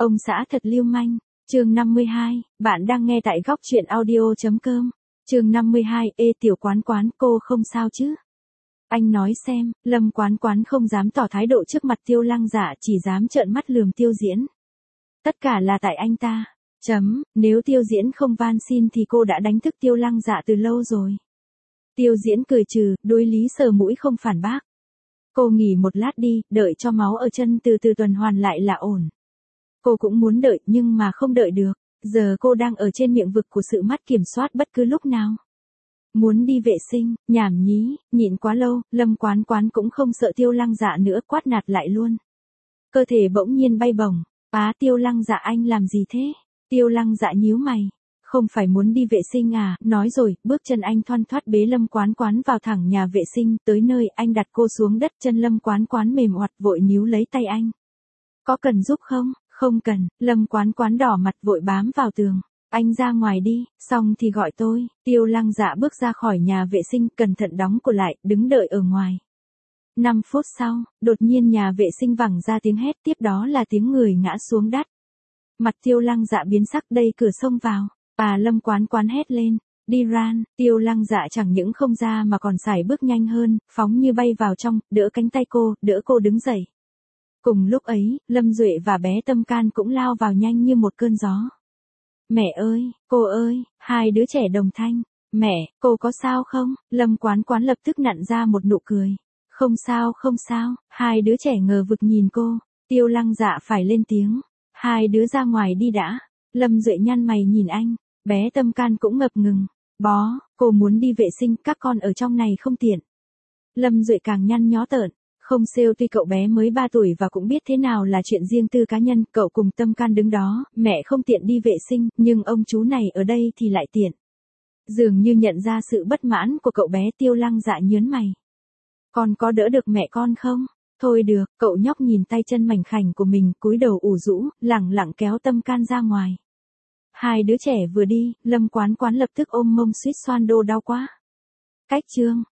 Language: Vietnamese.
Ông xã thật lưu manh. Chương 52, bạn đang nghe tại góc truyện audio.com. Chương 52, tiểu quán quán, cô không sao chứ? Anh nói xem, Lâm quán quán không dám tỏ thái độ trước mặt Tiêu Lăng Dạ, chỉ dám trợn mắt lườm Tiêu Diễn. Tất cả là tại anh ta. Nếu Tiêu Diễn không van xin thì cô đã đánh thức Tiêu Lăng Dạ từ lâu rồi. Tiêu Diễn cười trừ, đối lý sờ mũi không phản bác. Cô nghỉ một lát đi, đợi cho máu ở chân từ từ tuần hoàn lại là ổn. Cô cũng muốn đợi nhưng mà không đợi được, giờ cô đang ở trên miệng vực của sự mắt kiểm soát bất cứ lúc nào. Muốn đi vệ sinh, nhảm nhí, nhịn quá lâu, Lâm quán quán cũng không sợ Tiêu Lăng Dạ nữa, quát nạt lại luôn. Cơ thể bỗng nhiên bay bổng, Tiêu Lăng Dạ anh làm gì thế? Tiêu Lăng Dạ nhíu mày. Không phải muốn đi vệ sinh à, nói rồi, bước chân anh thoăn thoắt bế Lâm quán quán vào thẳng nhà vệ sinh, tới nơi anh đặt cô xuống đất, chân Lâm quán quán mềm oặt vội níu lấy tay anh. Có cần giúp không? Không cần, Lâm quán quán đỏ mặt vội bám vào tường. Anh ra ngoài đi, xong thì gọi tôi. Tiêu Lăng Dạ bước ra khỏi nhà vệ sinh, cẩn thận đóng cửa lại, đứng đợi ở ngoài. 5 phút sau, đột nhiên nhà vệ sinh vẳng ra tiếng hét, tiếp đó là tiếng người ngã xuống đất. Mặt Tiêu Lăng Dạ biến sắc, đẩy cửa xông vào. Lâm quán quán hét lên. Đi ran, Tiêu Lăng Dạ chẳng những không ra mà còn sải bước nhanh hơn, phóng như bay vào trong, đỡ cánh tay cô, đỡ cô đứng dậy. Cùng lúc ấy, Lâm Duệ và bé Tâm Can cũng lao vào nhanh như một cơn gió. Mẹ ơi, cô ơi, hai đứa trẻ đồng thanh. Mẹ, cô có sao không? Lâm quán quán lập tức nặn ra một nụ cười. Không sao, không sao, hai đứa trẻ ngờ vực nhìn cô. Tiêu Lăng Dạ phải lên tiếng. Hai đứa ra ngoài đi đã. Lâm Duệ nhăn mày nhìn anh. Bé Tâm Can cũng ngập ngừng. Bó, cô muốn đi vệ sinh, các con ở trong này không tiện. Lâm Duệ càng nhăn nhó tợn. Không sale, tuy cậu bé mới 3 tuổi và cũng biết thế nào là chuyện riêng tư cá nhân, cậu cùng Tâm Can đứng đó, mẹ không tiện đi vệ sinh, nhưng ông chú này ở đây thì lại tiện. Dường như nhận ra sự bất mãn của cậu bé, Tiêu Lăng Dạ nhớn mày. Con có đỡ được mẹ con không? Thôi được, cậu nhóc nhìn tay chân mảnh khảnh của mình, cúi đầu ủ rũ, lẳng lặng kéo Tâm Can ra ngoài. Hai đứa trẻ vừa đi, Lâm quán quán lập tức ôm mông suýt xoan đô đau quá. Cách chương